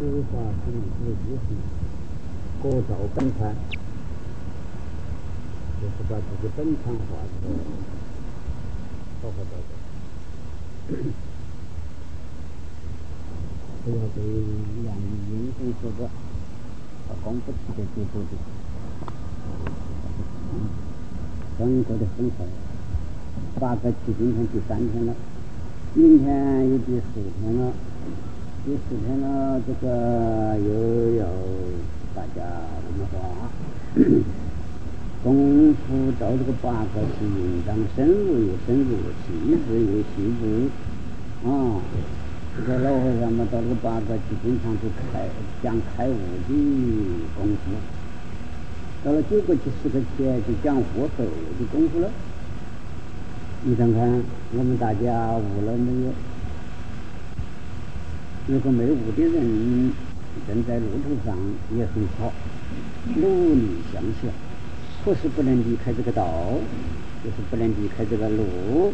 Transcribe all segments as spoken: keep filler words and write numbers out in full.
书法成之之行，各照本传，就是把自己本传画出来，好好照照。不要被两英雄说的功夫提的最多的，刚过的很快，八个七今天第三天了，明天又第四天了，第四天了，这个又要大家文化功夫照这个八个七应当深入又深入，细致又细致啊。这个老和尚嘛，到这个八个七经常就开讲开悟的功夫，到了九个七十个七就讲悟后的功夫了。你看看我们大家悟了没有？如果没悟的人正在路途上也很好，努力向前，可是不能离开这个道，就是不能离开这个路。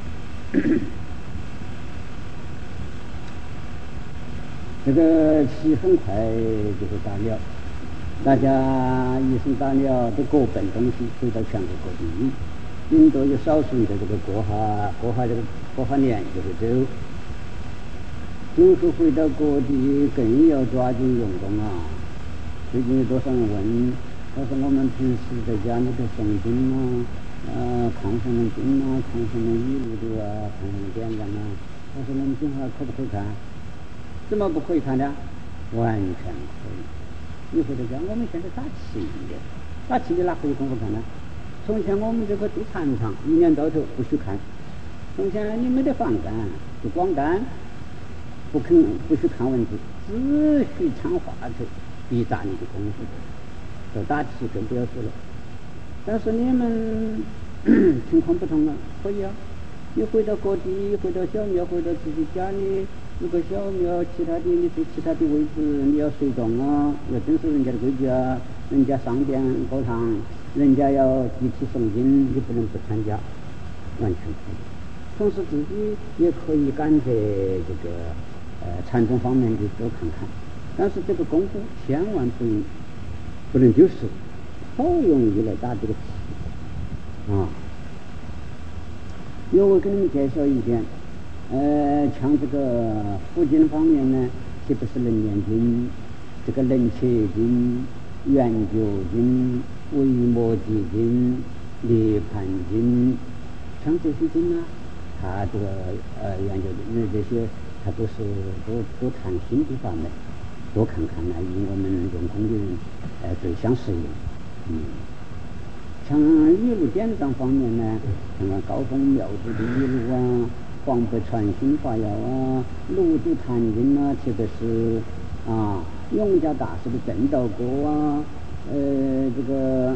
这个气很快就是大了，大家一生大了都各奔东西，回到全国各地，顶多有少数人在这个过下过下这个过下年就会走。就是回到各地更要抓紧用功啊！最近有多少人问，他说我们平时在家里头诵经啊，呃，看什么经啊，看什么语录的啊，看什么典章啊，他说我们今后可不可以看？怎么不可以看呢？完全可以。你回头讲，我们现在打气的，打气的哪可以功夫看呢？从前我们这个读禅堂，一年到头不许看。从前你没得房干，就光干，不肯不许看文字，只许唱话头，逼杂你的功夫。这打气更不要说了。但是你们情况不同了，可以啊。你回到各地，回到小庙，回到自己家里。如果小庙其他的你对其他的位置你要随众啊，要遵守人家的规矩啊，人家上殿高堂，人家要集体诵经，你不能不参加，完全可以。同时自己也可以赶着这个呃禅宗方面的多看看，但是这个功夫千万不能不能丢失，好容易来打这个气啊。有我给你们介绍一点。呃，像这个佛经方面呢，特别是楞严经、这个楞伽经、圆觉经、维摩诘经、涅盘经，像这些经啊，它这个呃圆觉那这些，它都是都都谈心的方面，多看看呢，与我们用功的人呃最相适应。嗯，像语录典章方面呢，像高峰妙祖的语录啊。黄北传心法要啊，卢祖坛经啊，特别是啊永嘉大师的正道歌啊，呃这个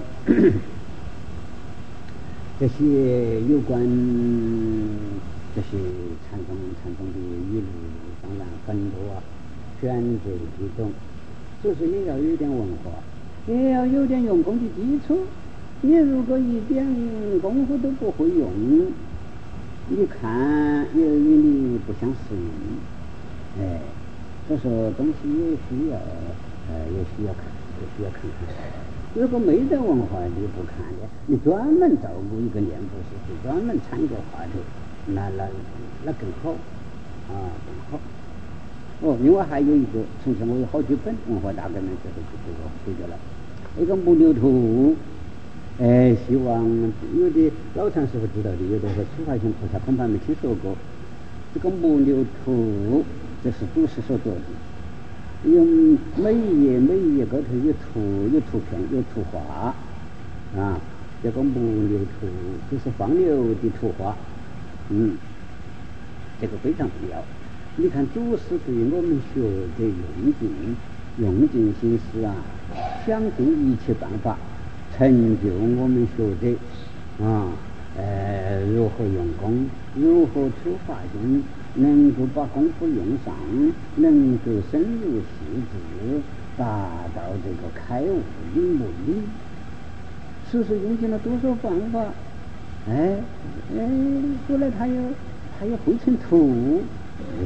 这些有关这些禅宗禅宗的语录，当然很多啊，选择其中，就是也要有点文化，也要有点用功的基础。你如果一点功夫都不会用，你看也与你不相适应，哎，所以说东西也需要，呃，也需要看，也需要看看。如果没得文化你不看的，你专门照顾一个念佛师，专门参一个话头，那那那更好，啊更好。哦，另外还有一个，从前我有好几本文化大革命时候就这个回掉了，一个木牛图。哎，希望有的老禅师傅知道的，有的说出发心菩萨恐怕没听说过。这个木牛图，这是祖师所做的，有每一页每一页高头有图有图片有图画啊，这个木牛图就是放牛的图画，嗯，这个非常重要。你看祖师对我们学的用尽用尽心思啊，想尽一切办法。成就我们学者啊，呃，如何用功，如何出发心，能够把功夫用上，能够深入细致，达到这个开悟的目的。所以说用尽了多少方法，哎哎，后来他又他又绘成图，哎，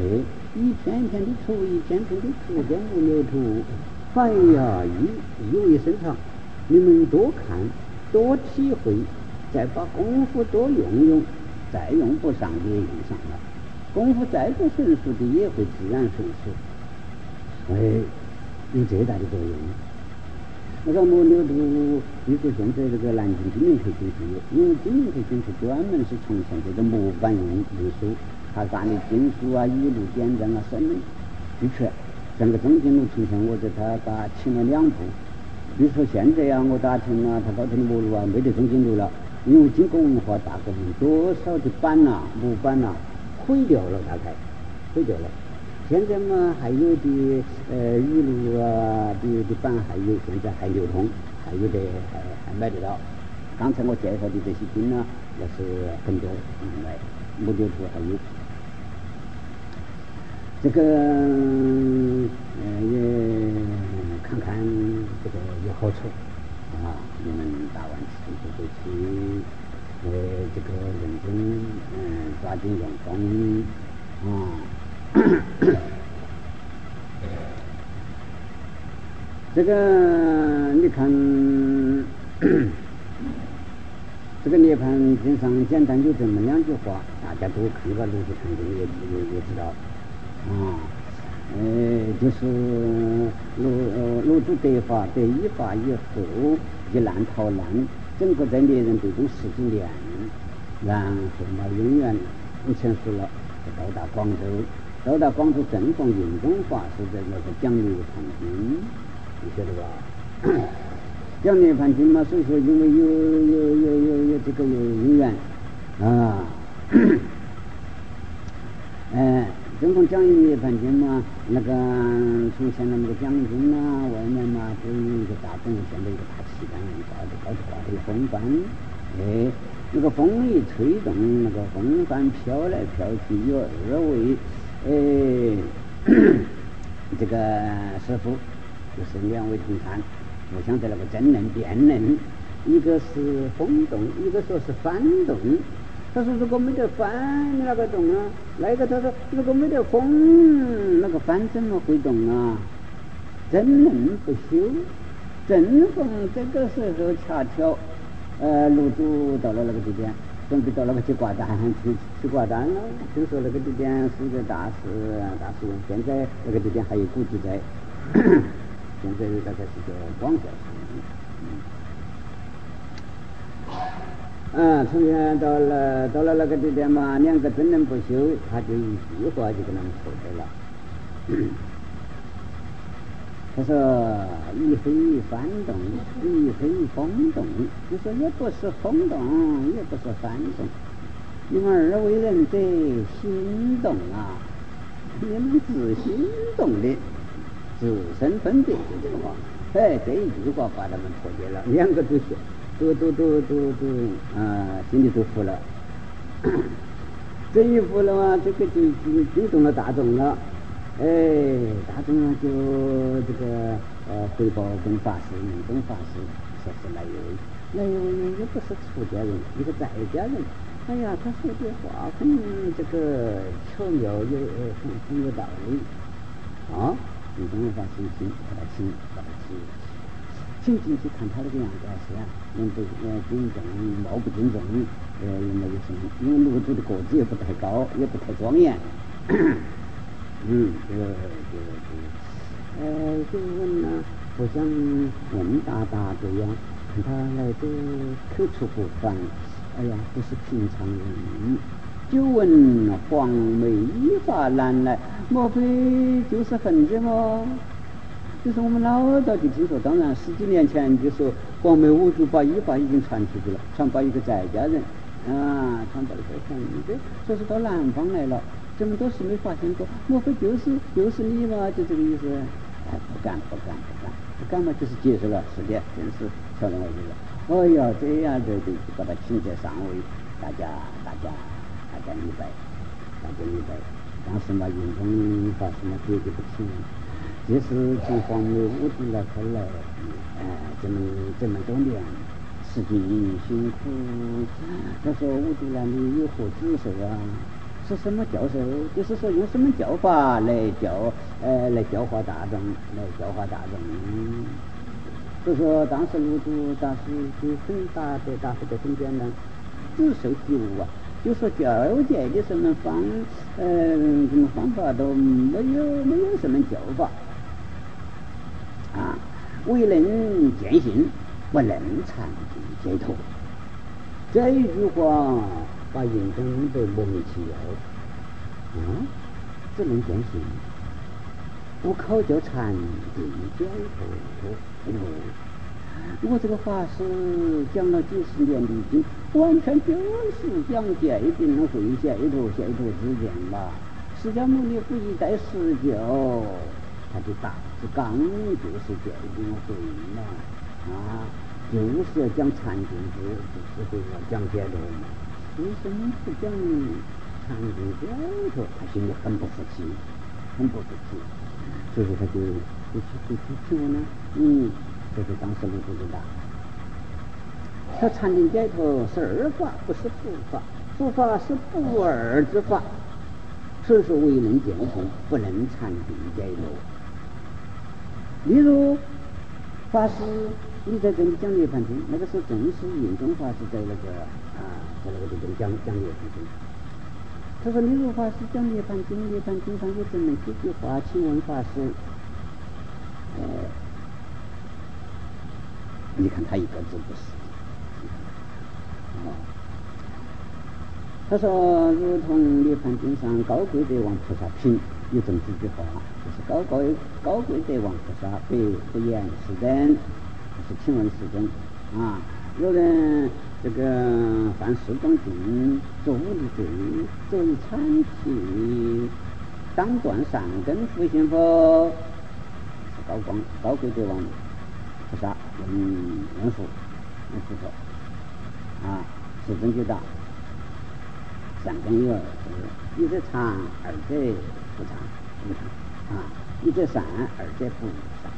一片一片的涂，一片片的涂，跟木牛涂。哎呀，意意味深长。你们多看，多体会，再把功夫多用用，再用不上也用上了。功夫再不纯熟的，也会自然纯熟。哎，有最大的作用。那个木牛图，比如现在这个南京金陵培训学院，因为金陵培训是专门是从现这个木板印印书，它把你经书啊、语录、典章啊、声俱全。像个中金路呈现，我在他把请了两部。比如说现在啊，我打听啊，他高头的木路啊，没得中金路了，因为经过文化大革命，多少的板呐、啊、木板呐、啊、毁掉了，大概毁掉了。现在嘛，还有的呃语录啊的的板还有，现在还流通，还有的还还买得到。刚才我介绍的这些经呢，也是很多买木牛图还有。这个呃也看看这个有好处啊！你们打完棋就回去，呃，这个认真嗯、呃、抓紧用功啊。这个你看，这个涅槃经上简单就这么两句话，大家都看过《卢子禅经》也也也知道啊。呃，就是卢呃卢祖得法得一法以后，一难逃难，整个在猎人队中十几年，然后嘛永远不成熟了，就到达广州，到达广州正逢云中法师在那个讲涅槃经，你晓得吧？讲涅槃经嘛，所以说因为有有有有有这个有因缘啊，哎。正逢讲涅槃经嘛，那个从前的那个将军啊，外面嘛都有一个大灯，现在一个大旗杆，挂着高头挂着一个风帆，哎，那个风一吹动，那个风帆飘来飘去，有二位，哎，这个师傅就是两位同参，互相在那个争论辩论，一个是风动，一个说是帆动。他说：“如果没得帆，你那个动啊？”那个他说：“如果没得风，那个帆怎么会动啊？”争论不休。正逢这个时候，恰巧，呃，卢祖到了那个地点，准备到那个去挂单，去去挂单了。听说那个地点是个大寺，大寺院。现在那个地点还有古迹在，现在大概是个广教寺。嗯，从前到了到了那个地点嘛，两个争论不休，他就一句话就跟他们说开了。他说：“一非帆动，一非风动。”就说也不是风动，也不是帆动，你们二位人得心动啊！你们自心动的，自身分别就这个话。哎，这一句话把他们破解了，两个都学。都都都都都啊，心里都服了。这一服了嘛，这个就就惊动了大众了。哎，大众呢就这个呃汇报跟法师、云中法师说是来一位，来一位呢也不是出家人，一个在家人。哎呀，他说的话很这个巧妙，有很很有道理。啊，云中法师一听，把他请，把他请。请进去看他这个样子是啊，人不呃尊重，貌不尊重，呃也没有什么，因为卢祖的个子也不太高，也不太庄严。嗯，这个这个这个，呃，就问呢，好像问答答这样，看他来的口出不凡，哎呀，不是平常人。就问黄梅依法难来，莫非就是横着吗？就是我们老早就听说，当然十几年前就说黄梅五祖把依法已经传出去了，传把一个在家人啊，传把一个横着，说是到南方来了，这么多事没发现过，莫非就是就是你吗？就这个意思。哎，不敢不敢不敢不敢嘛，就是接受了，是的，真是巧人我觉得。哎呀，这样就就把他请在上位，大家大家大家礼拜，大家礼拜。当时嘛，云中法师嘛，绝对不请。这是从黄梅五祖那开来，哎、呃，这么这么多年，使尽辛苦。他说五祖那里有何子受啊？ 是什么教授，就是说用什么教法来教呃来教化大众，来教化大众。就说当时卢祖大师就很大的答复的很简单，只受其无啊，就说教诫的什么方呃什么方法都没有，没有什么教法啊，为人见性，不能禅定解脱。这一句话把印证得莫名其妙。嗯，只能见性，不考究禅定解脱。我这个法师讲了几十年历经，完全就是讲解定会解脱解脱之间吧。释迦牟尼佛一代十九，他的大致纲就是解定会嘛，啊，就是要讲禅定之智慧，要讲解脱嘛。为什么不讲禅定解脱？他心里很不服气，很不服气，所以说他就就去就去听我呢，嗯。这是当时卢祖的答。他禅定解脱是二法，不是佛法，佛法是不二之法，所以说为人见性，不能禅定解脱。例如法师你在这里讲涅槃经，那个是正是印宗法师在那个啊在那个地方讲讲涅槃经。他说例如法师讲涅槃经，涅槃经上有这么几句话，请问法师，呃你看他一个字不是。哦，他说如同涅槃经上高贵德王菩萨品有这么几句话，就是高贵高贵德王菩萨北不言是真，就是请问是真啊。有人这个犯十种禁，作无力罪，作以参体，当断善根，复信佛，是高光高贵德王菩萨问问佛问佛说啊，十真就大，善根有二字，一则长，二则不长，不长啊，一则善，二则不善，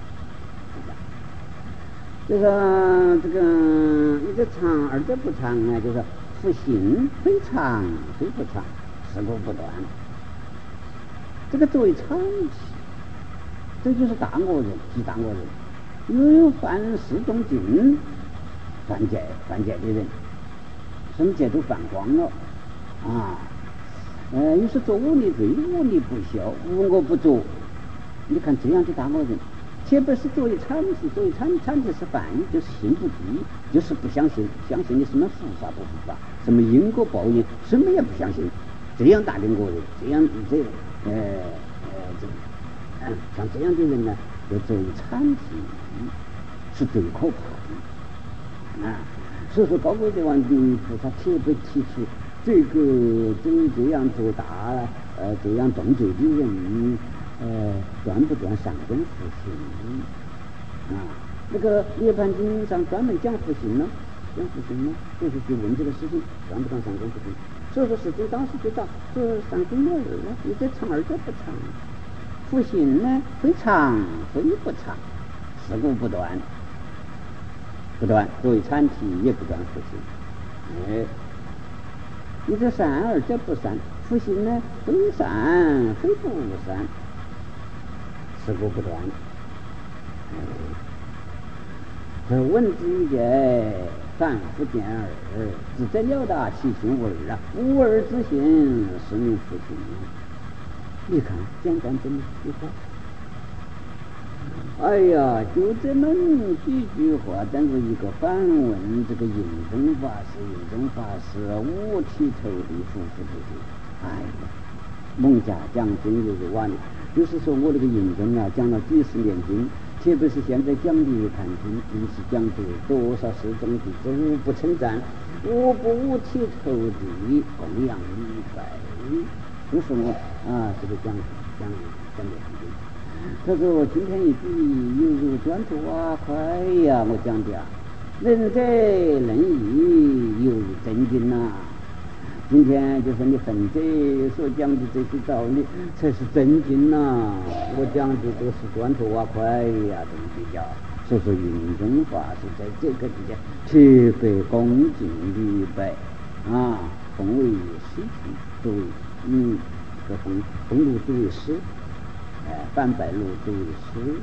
就说这个一则长，二则不长呢，就是复信非长非不长，事故不断。这个作为常体，这就是大恶人，即大恶人。又有犯四种禁，犯戒犯戒的人，什么戒都犯光了啊！呃，又是做无力罪，无力不孝，无我不作。你看这样的大恶人，特别是作为产体，作为产产体是犯意，就是心不地，就是不相信，相信你什么佛法不佛法，什么因果报应，什么也不相信。这样大的恶人，这样这呃呃这、嗯、像这样的人呢，要作为产体。是最可怕的啊！所以说高贵德王菩萨特别提出这个这这样做大呃这样重罪的人，呃断不断善根福行啊？那个涅槃经上专门讲福行呢，讲福行呢，就是去问这个事情断不断善根福行。所以说世尊当时就答说善根有二啊，一则长，二则不长。福行呢，非长非不长，事故不断。不断，作为产体也不断复行。哎，一则善，二则不善。复行呢，非善非不善，事故不断。哎，问之一解，反复见二，自在了达其心无二啊！无二之心，是名复行。你看，简单这么几句话。哎呀，就这么几句话，但是一个反问这个印宗法师，印宗法师五体投地，服服帖帖。哎呀，孟家讲经就是完了，就是说我这个印宗啊，讲了几十年经，特别是现在讲的看经，更是讲的多少十种弟子无不称赞，无不五体投地，供养礼拜，就是我啊，这个讲讲讲的很经。他说我今天一句犹如转土瓦块呀，我讲的啊，人在人意犹如真经呐。今天就是你分者所讲的这些道理才是真经呐，我讲的都是转土瓦块呀，这么比较。所以说印宗法是在这个地方特别恭敬礼拜啊，奉为师父。 作为嗯，这个红红路作为师，哎、呃，半白路作为师，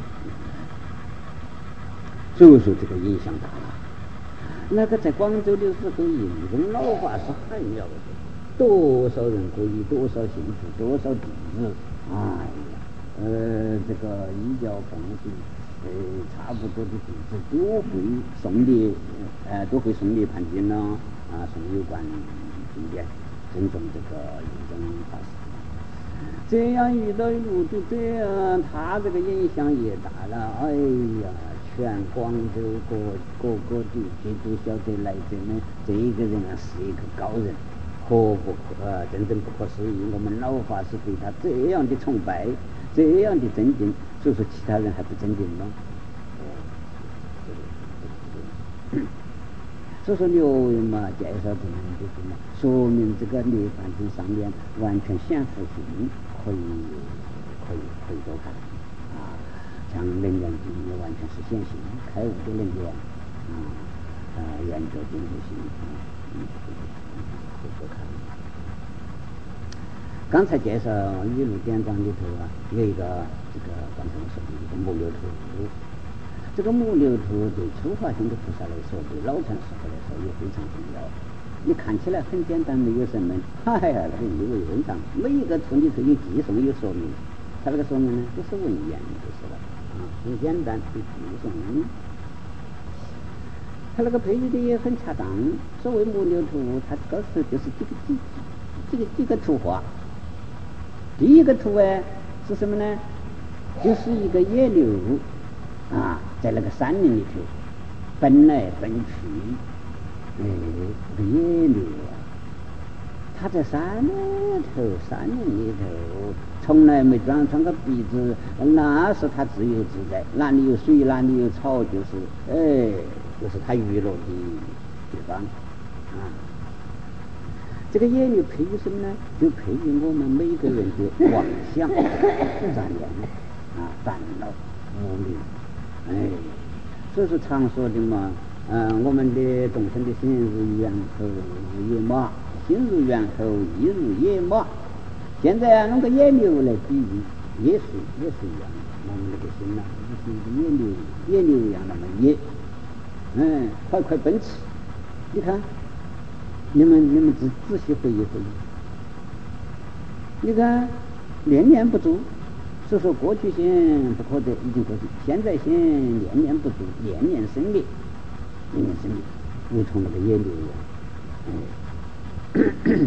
所以说这个影响大了。那个在广州的时候，印宗老法师很了得，多少人皈依，多少信徒，多少弟子，哎呀，呃，这个一教奉行，呃，差不多的弟子都会诵的，呃，都会诵的盘经呢，啊，诵有关经典，尊重这个印宗法师。这样遇到路就这样，他这个影响也大了，哎呀。全广州各各个地区都晓得来这呢，这个人啊是一个高人，可不可啊？真正不可思议。我们老法师对他这样的崇拜，这样的尊敬，所以说其他人还不尊敬吗？所以说刘嘛介绍这样的什么，说明这个涅槃经上面完全显复性，可以可以可以多看。像能量经也完全是显性开悟的能量，啊、呃，研究经济性，嗯，可以看。刚才介绍语录典章里头啊，有一个这个刚才我说的一个木牛图，这个木牛图对初发性的菩萨来说，对老禅师傅来说也非常重要。你看起来很简单，没有什么，哎呀，那个意味深长。每一个图里头有记诵，有说明，它那个说明呢，就是文言就是了。很简单，很轻松。他那个配置的也很恰当。所谓木牛图，它告诉就是几个几几个几个图画。第一个图哎是什么呢？就是一个野牛啊，在那个山林里头奔来奔去，哎，这个野牛啊，它在山里头，山林里头。从来没装上个鼻子，那是他自由自在，哪里有水哪里有草，就是哎，就是他娱乐的地方啊。这个野牛配于什么呢？就配于我们每个人的妄想、杂念啊、烦恼、无明，哎，所以说常说的嘛，嗯、呃，我们的众生的心如猿猴，如野马，心如猿猴，意如野马。现在啊，弄个野牛来比喻，也是也是一样的。我们那个心呐、啊，就是一个野牛，野牛一样那么野，嗯，快快奔驰。你看，你们你们仔仔细回忆回忆，你看念念不住，所以说过去心不可得，已经过去；现在心念念不住，念念生灭，念念生灭，如同那个野牛一样。嗯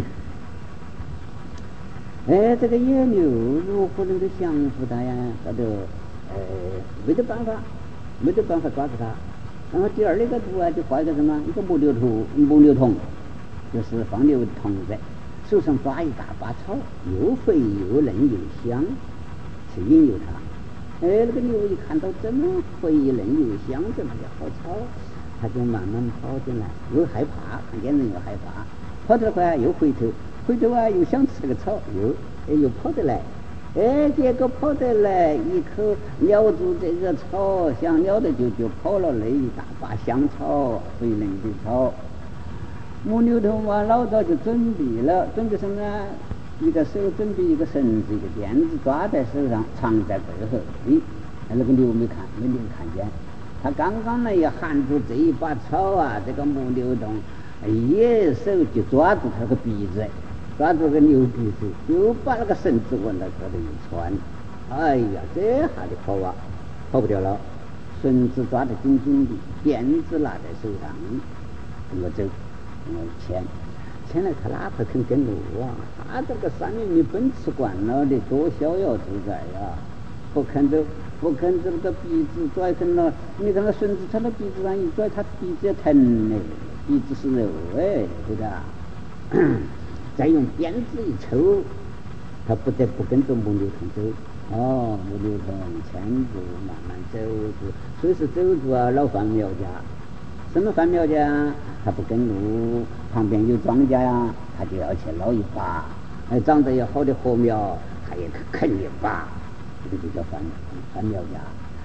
哎，这个野牛如何能够降服它呀？它就呃没得办法，没得办法抓住它。然后第二那个图啊，就画一个什么？一个木牛图，木牛童，就是放牛童在手上抓一大把草，又肥又嫩又香，去引诱它。哎，那个牛一看到这么肥嫩又香，这么的好草，它就慢慢跑进来，又害怕，看见人又害怕，跑得快又回头。回头啊，又想吃这个草，又哎又跑得来，哎，结果跑得来，一口咬住这个草，想咬的就就跑了那一大把香草，肥嫩的草。木牛头嘛，老早就准备了，准备什么呢？一个手准备一个绳子，一个鞭子，抓在手上，藏在背后。哎，那个牛没看，没牛看见，他刚刚呢也含住这一把草啊，这个木牛头一手就抓住他个鼻子。抓住个牛鼻子，就把那个绳子往那头一穿，哎呀，这下的跑啊，跑不掉了。绳子抓得紧紧的，鞭子拿在手上，跟我走，跟我牵，牵来他哪块肯跟路啊？他这个山林里奔驰惯了的，多逍遥自在呀、啊！不肯走，不肯走，那个鼻子拽ขึ้了。你看那绳子插到鼻子上一拽，他鼻子也疼嘞，鼻子是肉哎，对的。再用鞭子一抽，他不得不跟着木牛童走。哦，木牛童牵住，慢慢走住，所以是走住啊，老犯苗家。什么犯苗家？他不跟路，旁边有庄稼呀，他就要去捞一把。哎，长得也好的禾苗，他也啃一把，这个就叫犯犯苗家。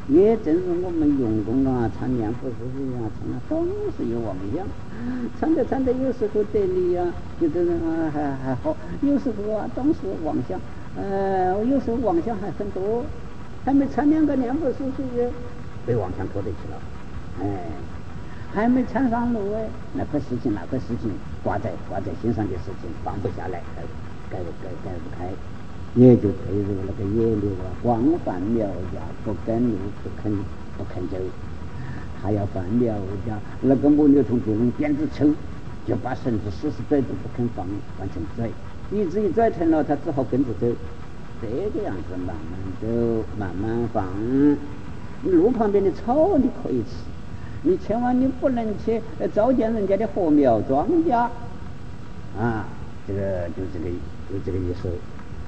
也正是我们用功啊，参念佛事情啊，参啊总是有妄想，参着参着有时候得力啊，觉得啊还还好，有时候啊总是妄想，呃，有时候妄想还很多，还没参两个念佛事情被妄想拖得去了，哎，还没参上路哎，那个事情那个事情挂在挂在心上的事情放不下来，改改改改不开。也就退入那个野流啊，光犯苗家不跟路不肯不肯走，还要犯苗家那个母牛从这种鞭子抽，就把绳子死死拽住不肯放，完成拽，以至于拽成了，他只好跟着走，这个样子慢慢走，慢慢放。路旁边的草你可以吃，你千万你不能去糟践人家的禾苗庄稼啊，这个就这个就这个意思。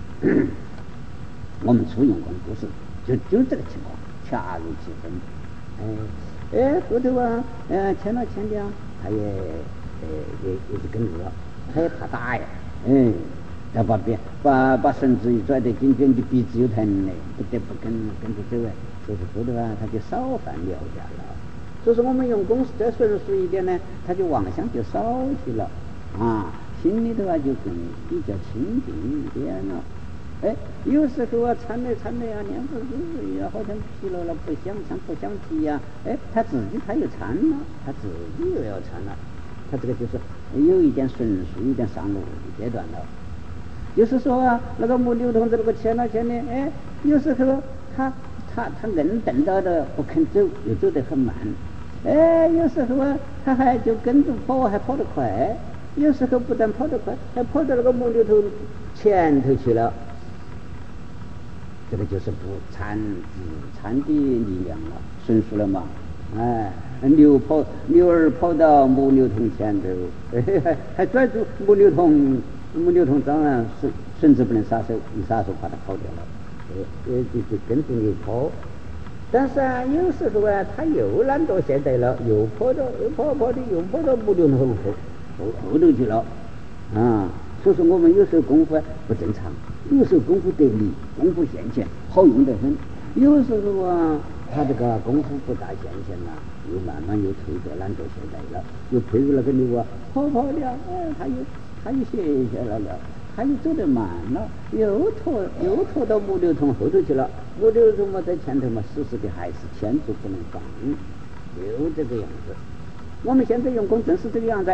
我们初用功不是就就这个情况，恰如其分。哎哎，后头啊，呃，牵了牵的啊，他也呃也也是跟住了，他也怕打呀，嗯，要把别把把绳子一拽得紧紧的，鼻子又疼嘞，不得不跟跟着走哎，所以后头啊，他就少犯苗家了。所以说我们用功再纯熟一点呢，他就妄想就少去了啊，心里头啊就更比较清净一点了。哎，有时候啊，参来参来啊，念佛日日啊，好像疲劳了，不想参，不想提呀、啊。哎，他自己他又参了，他自己又要参了，他这个就是有一点顺速，有点上路的阶段了。就是说啊，那个木牛同志那个牵了牵的，哎，有时候他他他硬蹬到的不肯走，又走得很慢。哎，有时候啊，他还就跟着跑，还跑得快。有时候不但跑得快，还跑到那个木牛头前头去了。这个就是不参自参的力量了，顺熟了嘛。哎，牛跑牛儿跑到母牛桶前头，哎、还还拽住母牛桶，母牛桶当然是绳子不能撒手，一撒手把它跑掉了，哎，就就跟着牛跑。但是啊，有时候啊，他又懒惰懈怠了，又跑到又跑跑的又跑到母牛桶后后后头去了，啊。所以说我们有时候功夫啊不正常，有时候功夫得力，功夫现前，好用得很；有时候啊，他这个功夫不大现前了，又慢慢又退着懒惰懈怠了，又退入那个牛啊，跑跑的，哎，他又他又歇下来了，他又走得慢了，又拖又拖到木牛桶后头去了，木牛桶嘛在前头嘛，死死的还是牵住不能放，就这个样子。我们现在用功正是这个样子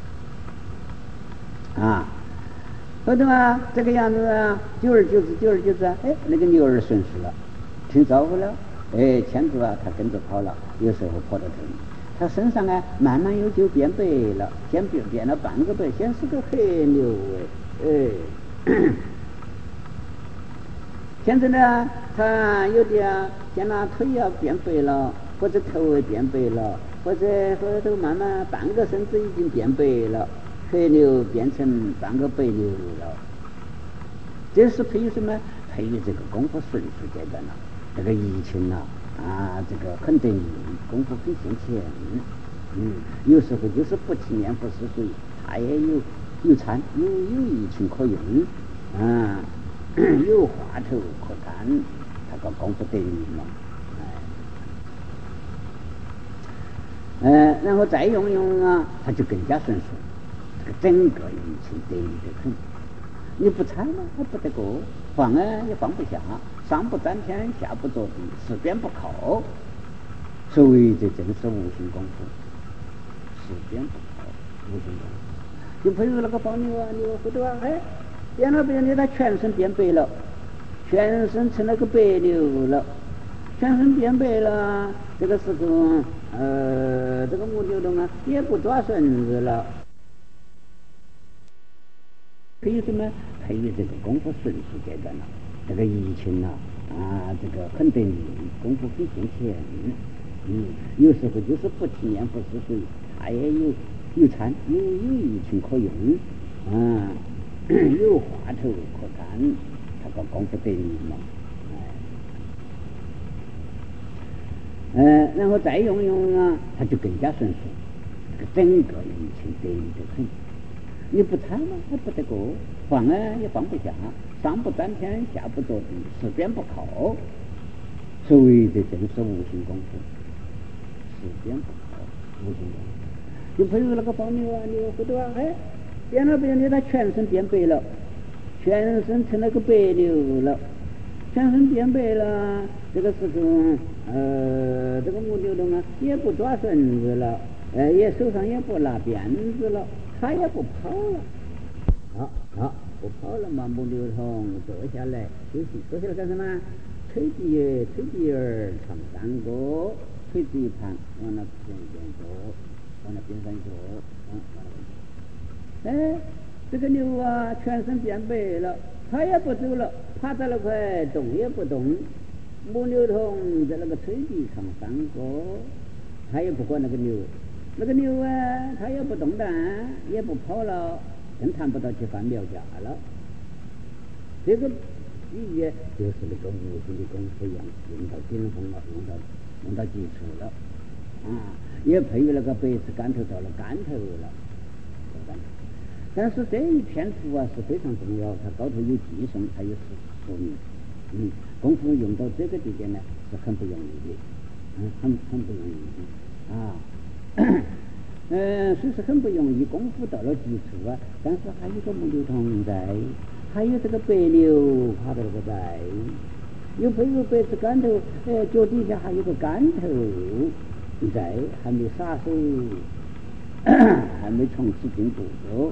啊。后头啊，这个样子啊，久而久之，久而久之啊，哎，那个牛儿顺势了，听招呼了，哎，牵住啊，他跟着跑了，有时候跑得疼，他身上啊，慢慢又就变白了，先变变了半个白，先是个黑牛哎，哎，现在呢，他有的啊，见那腿啊变白了，或者头也变白了，或者后头慢慢半个身子已经变白了。黑牛变成半个白牛了，这是配于什么？配于这个功夫顺序阶段了。这个疫情啊，啊，这个很得力，功夫很现前。嗯，有时候就是不提念佛是水，他也有有参，有有疫情可用，啊，有话头可谈，他个功夫得力嘛。哎，呃，然后再用用啊，他就更加顺顺。整个疫情得力得很，你不参嘛还不得过，放啊也放不下，上不沾天下不着地，四边不靠，所以这正是无形功夫，四边不靠无形功夫。就譬如那个放牛啊，牛后头啊，哎，变了变的，他全身变白了，全身成了个白牛了，全身变白了，这个时候呃，这个母牛洞啊也不抓绳子了。配于什么？配于这个功夫顺序阶段了。这个疫情啊，啊，这个很得力，功夫很现前。嗯，有时候就是不提念佛是水，他也有有参，有有疫情可用，啊，有话头可谈，他个功夫得力嘛。哎，呃，然后再用用啊，他就更加顺顺。这个整个疫情得力得很。你不参嘛还不得过，放啊也放不下，上不沾天下不着地，四边不靠， 所谓的正是无形功夫，时间不好，无形功夫。就譬如那个黄牛啊，牛回头啊，哎，变了变了，他全身变白了，全身成了个白牛了，全身变白了。这个时候，呃，这个母牛犊啊，也不抓绳子了，呃，也手上也不拿鞭子了，它也不跑了。好，好，不跑了嘛，母牛童坐下来休息，坐下来干什么？吹笛，吹笛儿唱山歌，吹子一盘，往那边边坐，往那边上坐，嗯，往那边。哎，这个牛啊，全身变白了，它也不走了，趴在那块动也不动。母牛童在那个吹笛唱山歌，他也不管那个牛，那个牛啊，它也不动弹，也不跑了，更谈不到去翻苗家了。这个比喻就是那个无形的功夫用用到顶峰了，用到用到基础了啊，也配于那个白纸竿头到了竿头了。但是这一篇图啊是非常重要，它高头有寄送，还有说明。嗯，功夫用到这个地点呢是很不容易的，嗯，很很不容易的啊。嗯，虽是很不容易，功夫到了基础啊，但是还有个母牛童在，还有这个白牛趴到那个在，有配有白纸竿头，呃，脚底下还有个竿头在，还没撒手，还没从此进步走。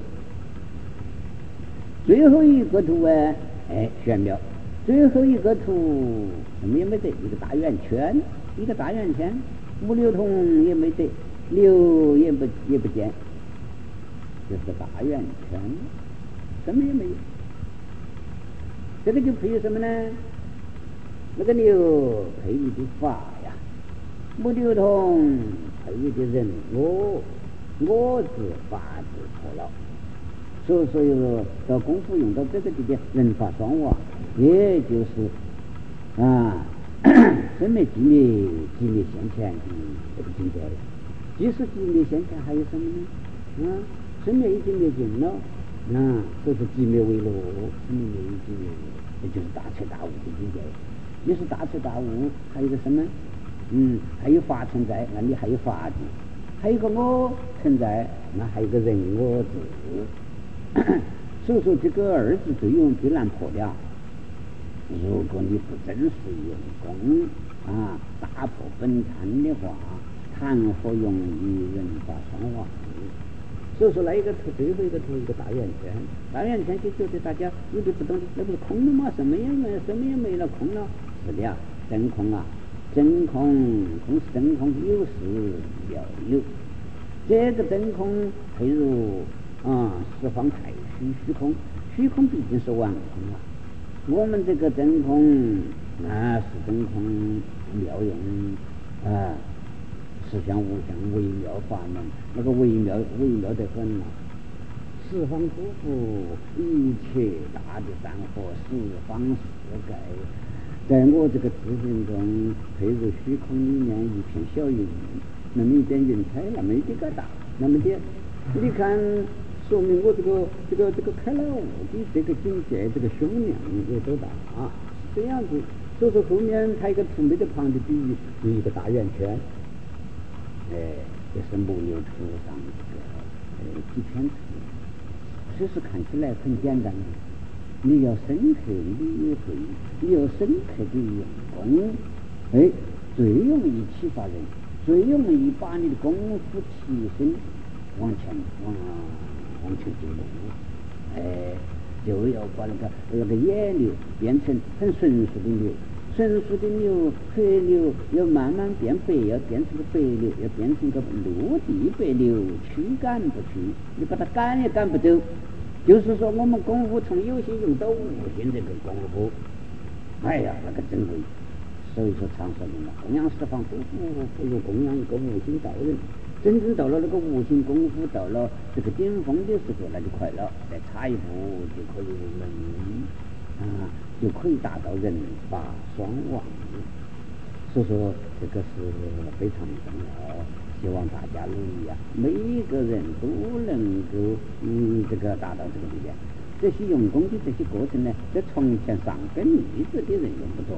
最后一个图啊，哎，玄妙。最后一个图什么也没得，一个大圆圈，一个大圆圈，母牛童也没得，牛也不也不见，就是个大圆圈，什么也没有。这个就配有什么呢？那个牛配有的法呀，母牛童配有的人我我字法字错了。所以所以说到功夫用到这个地点，人法双亡，也就是啊生灭寂灭寂灭现前的这个境界了。即使寂灭现前还有什么呢？啊，生灭已经灭尽了，啊，所以说寂灭为乐，生灭已经灭，这就是大彻大悟的境界。即使大彻大悟，还有个什么？嗯，还有法存在，那里还有法的，还有个我存在，那还有个人我字。所以说这个二字最用最难破了。如果你不真实用功啊，打破本禅的话，谈何容易人法双亡？所以说来一个图，最后一个图一个大圆圈，大圆圈就觉得大家有的不懂，那不是空了吗？什么也没，什么也没了，空了。是的，真空啊，真空，空是真空，有是要有。这个真空，譬如啊，十方太虚虚空，虚空毕竟是万空啊。我们这个真空啊，是真空妙用啊，实相无相，微妙法门，那个微妙微妙得很啊。十方诸佛，一切大的山河，十方世界，在我这个自信中，配入虚空里面一片小云，那么一点云彩，那么一点个大，那么点，你看。说明我这个这个这个开了悟的这个境界，这个胸量有多大啊？这样子，所以说后面它一个图没得旁的比喻，有一个大圆圈，哎，这是母牛图上这个呃几片图，其实看起来很简单，你要深刻理会，你要深刻的用功，哎，最容易启发人，最容易把你的功夫提升往前往。往前走路，哎，就要把那个那个野牛变成很纯熟的牛，纯熟的牛、黑牛要慢慢变白，要变成个白牛，要变成个陆地白牛，驱赶不去，你把它赶也赶不走。就是说，我们功夫从有心用到无心这个功夫，哎呀，那个珍贵。所以说，常说的嘛，供养十方诸佛，不如供养一个无心道人。真正到了那个无形功夫，到了这个顶峰的时候，那就快了，再差一步就可以入门啊，就可以达到人法双亡。所以说这个是非常重要，希望大家努力啊，每一个人都能够嗯这个达到这个地点。这些用功的这些过程呢，在从前上根一直的人用不着，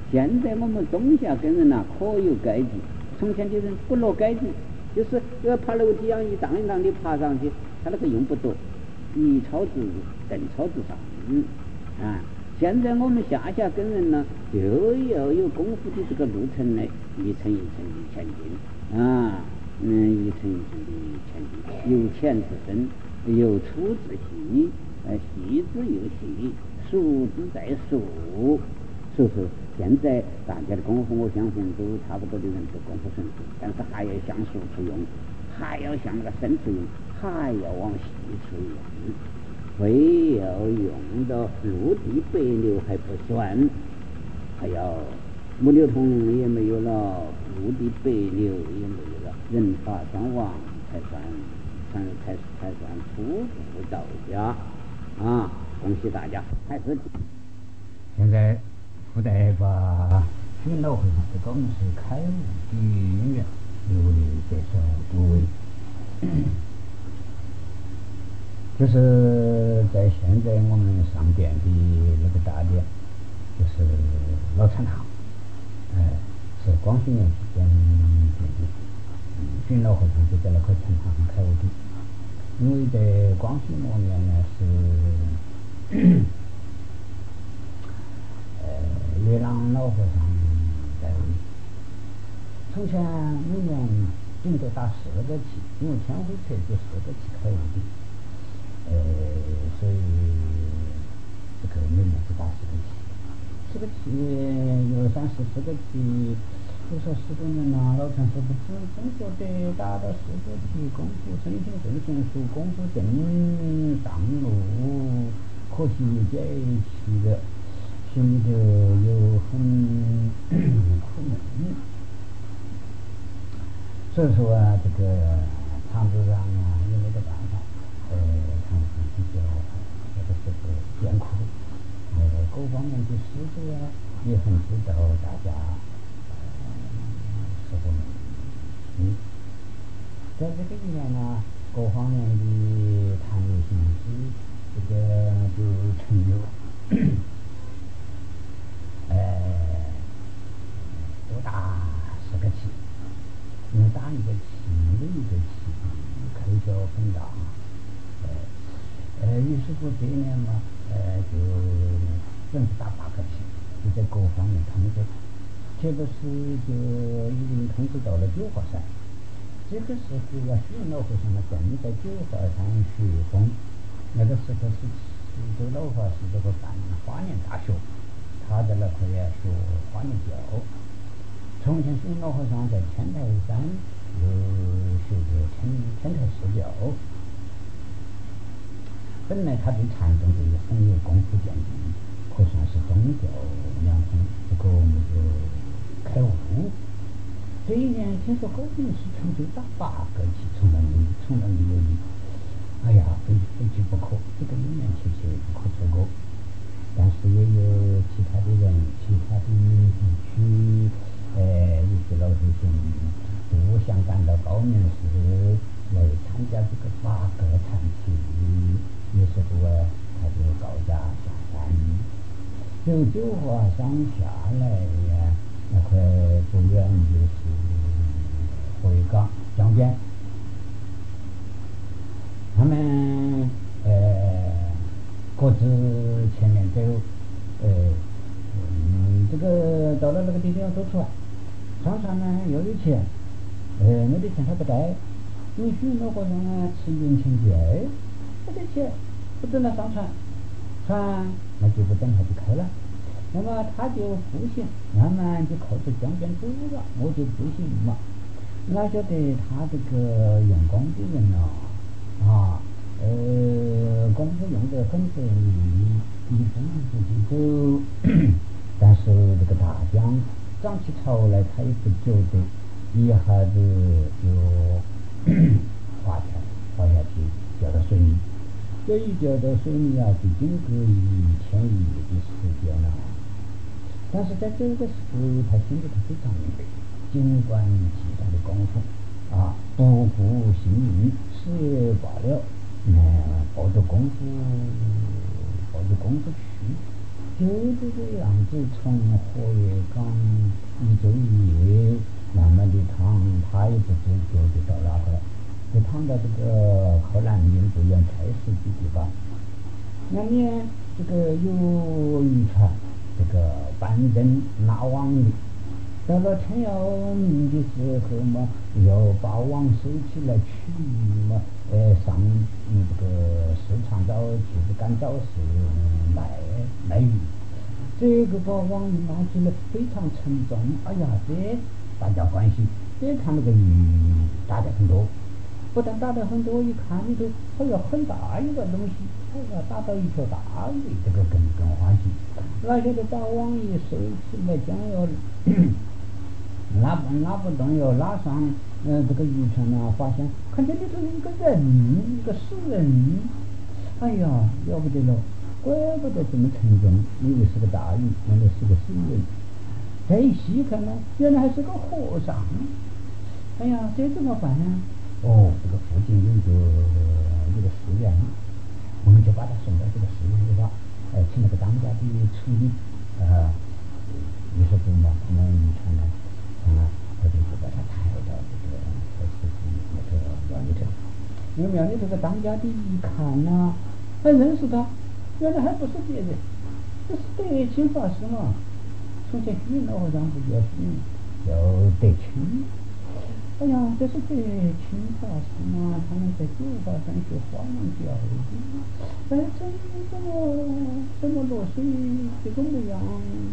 现在我们中下根人呐，可有阶级。从前的人不落阶级，就是要爬楼梯啊，一档一档的爬上去，他那个用不多，一抄子更抄子上啊。现在我们下下根人呢，就要有功夫的这个路程来一层一层的前进啊，嗯，一层一层的前进，由浅至深，由粗至细，呃，细之又细，熟之再熟。所以说，现在大家的功夫，我相信都差不多的人都功夫纯熟，但是还要向熟处用，还要向那个深处用，还要往细处用。非要用到陆地北流还不算，还要木流通也没有了，陆地北流也没有了，人法双亡才算，才才才算初步到家啊！恭喜大家，开始。 现在附带把巡老和尚这个我们是开悟的音乐由你介绍诸位。就是在现在我们上殿的那个大殿，就是老禅堂，哎，是光绪年期间建的。嗯，巡老和尚就在那块禅堂上开悟的。因为在光绪末年呢是呃月朗老和尚在位。从前每年顶多打十个期，因为天会册就十个期开悟的。呃，所以这个每年就打十个期，十个期有三十四个期，都说十多年了，老禅师不知中国的打到十个期，功夫身心正成熟，功夫正上路，可惜这一期的心里头有很苦闷。所以说啊，这个堂子上啊也没得办法。呃，常常比较这个这个艰苦，呃，各方面的师傅啊也很知道大家呃是否能嗯，在这个里面呢，各方面的谈有形式，这个就成就呃多打十个期，因为打一个期每一个期开销很大。呃，于是乎这一年嘛，呃，就准备打八个期，就在各方面通知，这个是就已经通知到了九华山。这个时候啊，虚云老和尚呢正在九华山学风，那个时候是苏州老法师这个办花年大学，他在那块呀学花年教。从前虚云老和尚在天台山又学过天天台释教。本来他对禅宗就很有功夫见地，可算是宗教两通，这个我们就开悟。这一年听说高进士成就打八个期，从来没从来没有的。哎呀，非非去不可，这个一年切切不可错过。但是也有其他的人，其他的地区，呃，一些老百姓不想赶到高年时来参加这个八个禅期。于是乎啊，他就高价下山，由九华山下来呀，那块不远就是回港江边。他们呃各自前面走，呃嗯，这个到了那个地方走出来，上山呢要有钱，呃没得钱他不带，因为许多和尚呢吃银钱借。没得钱，不准他上船，船那就不等他就开了。那么他就步行，慢慢就靠着江边走了，我就步行嘛。哪晓得他这个用功的人呐、啊，啊，呃，功夫用得很得力，一步一步地走。但是这个大江涨起潮来，他也不觉得，一下子就滑下滑下去，掉到水里。这一掉到水里啊，就经过一天一夜的时间了。但是在这个时候，他心里头非常明白，尽管其他的功夫啊，不顾性命，死也罢了，嗯，抱着功夫，抱着功夫去， 就这个样子，从活跃岗一昼一夜，慢慢的躺，他也不知觉就到哪个了，就躺到这个靠南边不远菜市的地方。那年这个有渔船，这个搬正拉网的，到了天要明的时候嘛，要把网收起来取嘛，呃上嗯这个市场找去赶早市卖卖鱼。这个把网拿起来非常沉重，哎呀，这大家欢喜，这看那个鱼大的很多，不但大的很多，一看里头还有很大一个东西，哎呀，打到一条大鱼，这个更更欢喜。那些个把网一收起来，将要拉不拉不动，要拉上呃这个渔船呢，发现看见里头有一个人，一个死人，哎呀，了不得了，怪不得这么沉重，以为是个大鱼，原来是个死人。再一细看呢，原来还是个和尚。哎呀，这怎么办呢？哦，这个附近有一个一个寺院，我们就把他送到这个寺院里吧，呃，请那个当家的处理，呃，于是乎嘛，他们渔船呢，啊，我就就把他抬到这个太师府那个庙里头。因为庙里这个当家的一看呐、还认识他，原来还不是别人，这是德清法师嘛。从前虚云老和尚不叫虚云，叫德清。哎呀，这是德清法师嘛，他们在九华山学花样教的，哎，怎怎么怎么落水这个模样？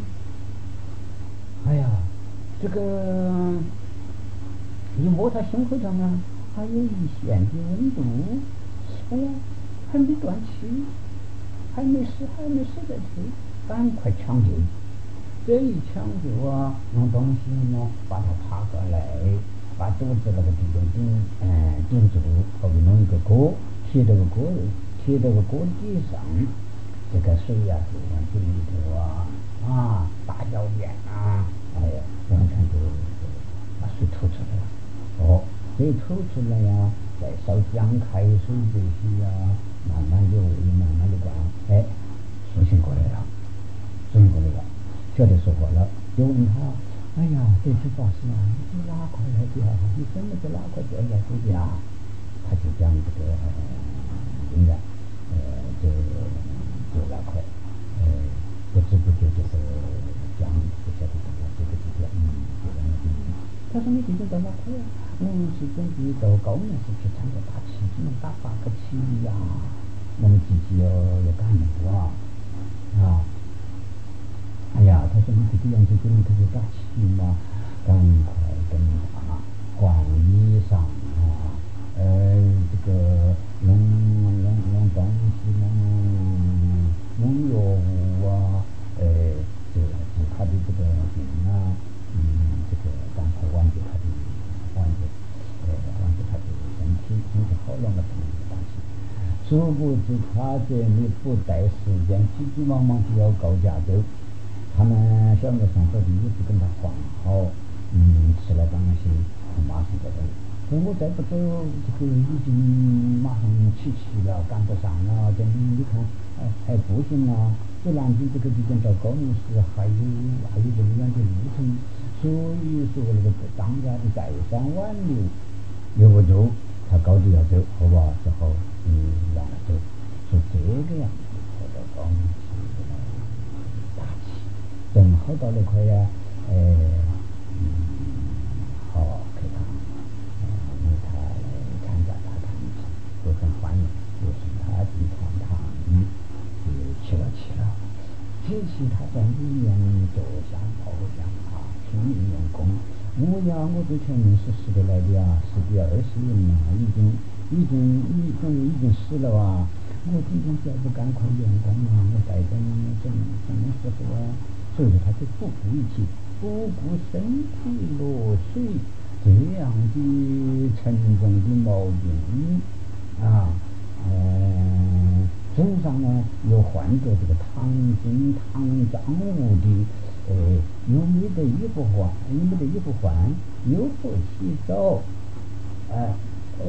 哎呀，这个一摸他胸口上啊，还有一线的温度，哎呀，还没断气，还没死，还没死在头，赶快抢救。这一抢救啊，用东西呢把他爬过来，把肚子那个地方顶，嗯，顶住，后面弄一个锅，贴这个锅，贴这个锅底上，这个水呀、啊，就往这里头啊，啊，大小便啊，哎呀，完全就把水吐出来了。哦，这吐出来呀，再烧姜开水这些呀，慢慢的喂，慢慢的灌，哎，苏醒过来了，苏醒过来了。晓得说话了，就问他，哎呀，这些法师啊，你哪块来的啊？你怎么在哪块掉下去的啊？他就讲这个应该，呃，就就那块，呃，不知不觉就是讲不晓得这个这个这个嗯，这个那个嗯。他说你最近到哪块啊？我是准备到高门市去参加打旗，今天打八个旗呀，我们自己要要赶路啊，啊。哎呀，他说你这个样子给你可是打气嘛，赶快跟他换衣裳啊，呃，这个弄弄弄东西，弄弄药物啊，呃，这治他的这个病啊，嗯，这个赶快挽救他的挽救，呃，挽救他的身体，身体好了嘛，才能打气。殊不知他这里不待时间，急急忙忙就要告假走。他们小和尚说的衣服跟他换好，嗯，吃了东西，他马上就走。说我再不走，这个已经马上起气了，赶不上了。这你你看，哎，还不行啊！这南京这个地方到高明寺还有还有这么远的路程，所以说那个当家的再三挽留，留不住，他高低要走，好吧？只好嗯让他走。说这个样子才到高明寺来打气。正好到那块呀，呃，嗯，好给他，呃，让他来参加大堂，都很欢迎，又送他一团糖衣，就去了去了。这时他在里面坐下泡香啊，拼命用功。我呀，我在前面是十个来的啊，十几二十人啊，已经已经已经已经死了啊！我今天再不赶快用功啊，我带着你们什么什么时候啊？所以他就不顾一切，不顾身体落水这样的沉重的毛病啊，嗯，身上呢又换着这个唐金唐张物的，呃，又没得衣服换，又没得衣服换，又不洗澡，哎、呃，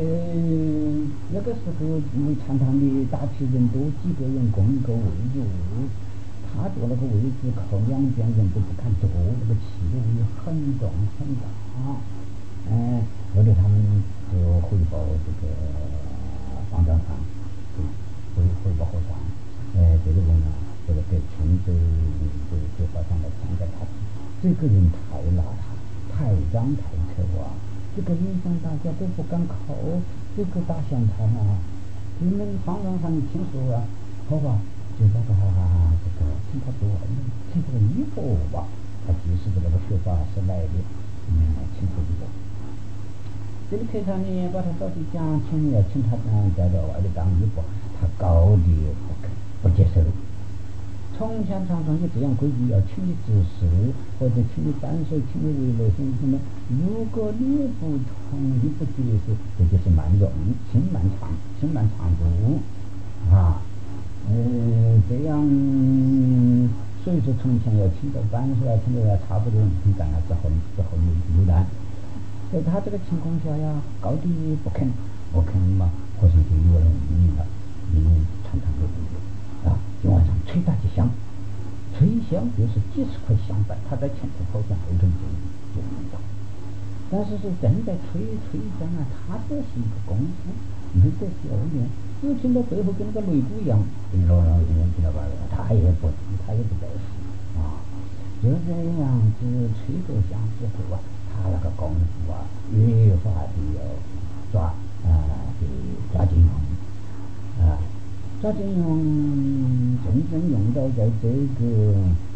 那个时候因为禅堂里打起人多，几个人供一个位置， 他坐那个位置靠两边人都不敢坐，那个气味很重很大。嗯，后来他们就汇报这个方丈上，汇汇报和尚，哎，这个人啊，这个给群州这这和尚来讲给他，这个人太邋遢，太脏太臭啊，这个影响大家都不敢靠这个大香堂啊。你们方丈上听说啊，好吧，就把他这个请他做请这个衣服吧，他即使这个学法是来的，嗯，请他一个。这个客场呢，把他找去讲，请要请他嗯在这外头当衣服，他高低不肯不接受。从前常常有这样规矩，要请你执事或者请你扳手，请你为了什么什么。如果你不同意不接受，这就是慢用，轻慢长，轻慢长度啊。呃，这样，所以说从前要请到扳手啊，请到要差不多很干了之后，之后有有难。在他这个情况下呀，高低不肯，不肯嘛，和尚就有了命令了，命令常常有有啊，今晚上吹大吉香，吹香就是几十块香板，他在前头跑向后头就就能到。但是是正在吹吹香啊，他这是一个功夫，没得表演，只听到背后跟那个擂鼓一样，叮咚咚叮咚叮咚，他也不他也不在乎啊，就这样子吹过香之后啊。他那个功夫啊，越发的要抓啊，的抓紧用啊，抓紧用，真正用到在这个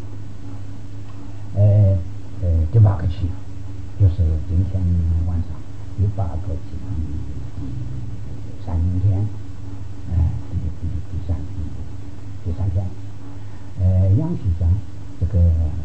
呃呃第八个期，就是今天晚上第八个期第三天，哎，第第第三第三天，呃，阳气香这个。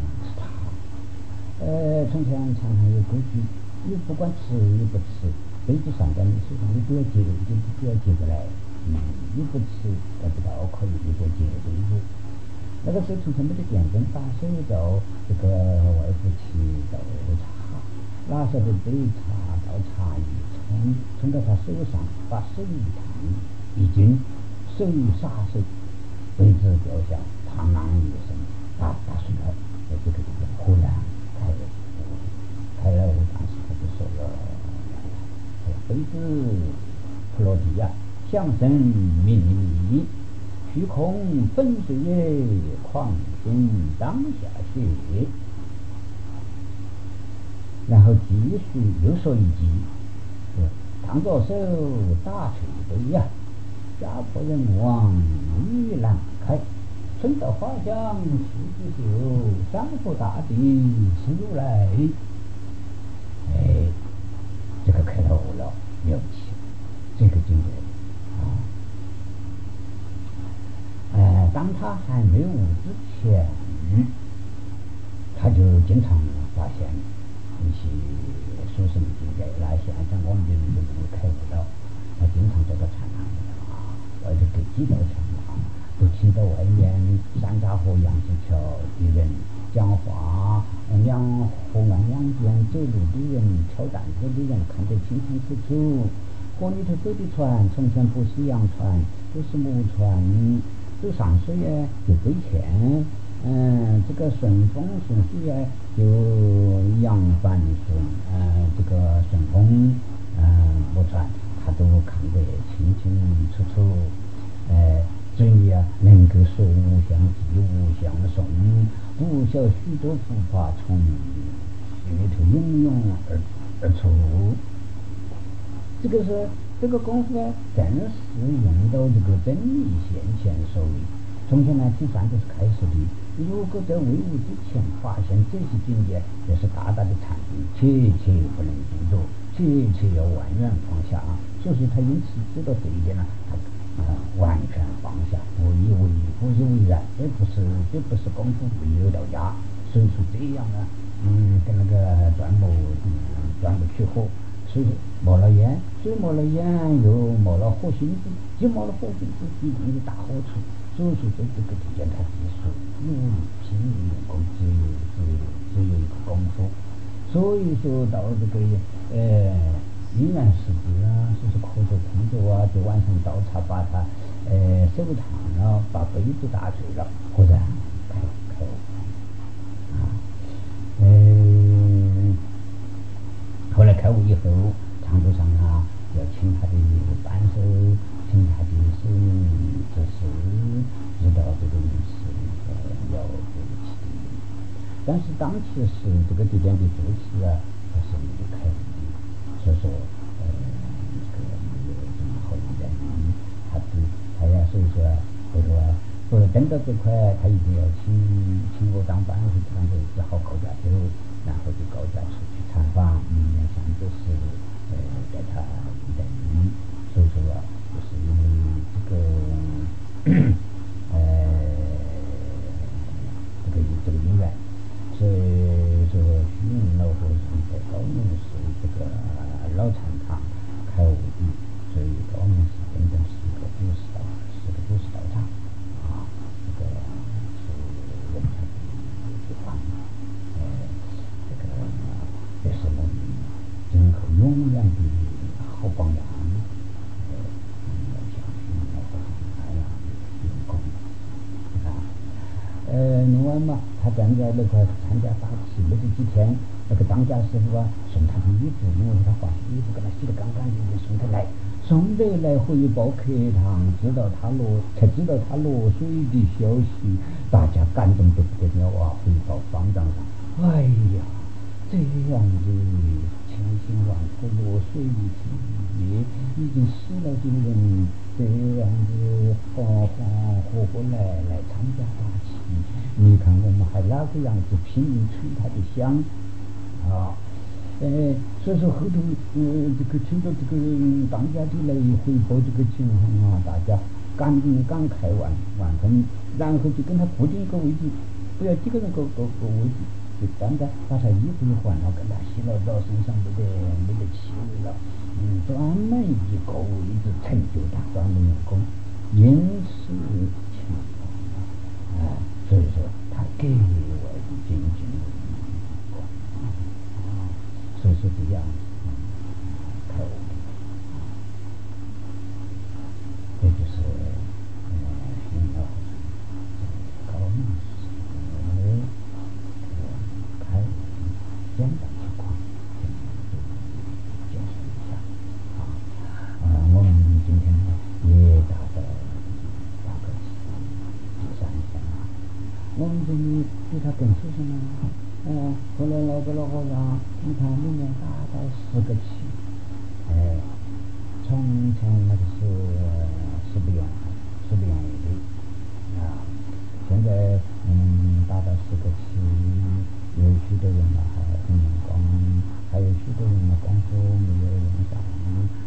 呃，从前常常有规矩，你不管吃与不吃，杯子上在你手上，你不要接，就不要接过来。嗯，你不吃得不到，可以你不要接杯子。那个时候从前没得电灯，打手到这个外府去倒茶，拿下的杯茶倒茶一冲，冲到他手上，把手一烫，一惊，手一撒手，杯子掉下，嘡啷一声，打打碎了，在这个地方忽然。开了，开了，当时他就说了：“杯子普罗提呀，相声命你，虚空粉碎也，狂心当下血。”然后继续又说一句：“烫着手打锤杯呀，家破人亡雨难开。”春到花香四季秀，山河大地是如来。哎，这个开头了，了不起，这个境界啊！呃，当他还没悟之前，他就经常发现一些殊胜的境界。那现在我们的人就没有开悟到，他经常在这禅堂里啊，外头给几道禅堂。都听到外面山楂河杨子桥的人讲话，两河岸两边走路的人、挑担子的人看得清清楚楚。河里头走的船，从前不是洋船，都是木船，走上水呀就归欠，嗯，这个顺风顺水呀就扬帆顺，嗯，这个顺风，嗯，木船他都看得清清楚楚，呃。所以啊，能够说无相记，无相诵，不晓许多佛法从心里头涌涌而而出。这个是这个功夫啊，正是用到这个真理现前手里。从前呢，听三个是开始的。如果在为悟之前发现这些境界，也是大大的禅定，切切不能进入，切切要万远放下。所以他因此知道这一点呢，他。啊，完全放下，不以为不以为然，这不是这不是功夫没有到家，所以说这样啊，嗯，跟那个钻木嗯钻不去火，所以冒了烟，水冒了烟，又冒了火星子，既冒了火星子，一定有大好处。所以说在这个地方，他只是努力拼命用功，只有只有只有一个功夫。所以说到这个呃。依然是这样，说是磕着碰着啊，就晚上倒茶把它呃手烫了，把杯子打碎了，忽然开都长途上啊，要请他的扳手，请他的手艺这是知道这个是一个了不起的。但是当其时这个地点的主持啊，他是离开的，所以说呃这个没有什么好的原因，他不他呀，所以说这个不是等到这块，他一定要请请我当班，是当做只好高价走，然后就高价出去参访，明面上就是呃给他等，所以说啊，就是因为这个呃这个这个因缘，所以说虚云老和尚在高明是这个老禅堂开悟的，所以高明是真正是一个祖师道，是个祖师道场啊，这个是人家的地方，呃，这个也是我们今后永远的好榜样，呃，要像虚云老和尚那样的用功，啊。呃，另外嘛，他站在那块参加大戏，没这几天，那个当家师傅啊，送他的衣服，因为他换衣服给他洗得干干净净，送他来，送得来回报客堂，知道他落，才知道他落水的消息，大家感动得不得了啊！回报方丈上，哎呀，这样的千辛万苦落水的职业，已经死了的人，这样子恍恍惚惚来来参加大戏，你看我们还哪个样子拼命吹他的响啊？呃，所以说后头呃这个听到这个当家的来汇报这个情况啊，大家感感慨万万分，然后就跟他固定一个位置，不要几个人个个个位置，就单单把他衣服一换了，跟他洗了澡，身上没得没得气味了，嗯，专门一个位置成就他专门用功，因此情况啊，所以说他格外的尊敬我们啊，所以说这样开悟的，这就是呃寻老高明师的开悟简单情况，简述一下啊。呃，我们今天也达到大概是第三天了，我们这里对他更出什么？呃，后来那个老和尚，你看里面达到十个气，哎，从前那个是是不愿是不愿意的啊，现在嗯达到十个气，有许多人呢还很用功，还有许多人呢功夫没有用上，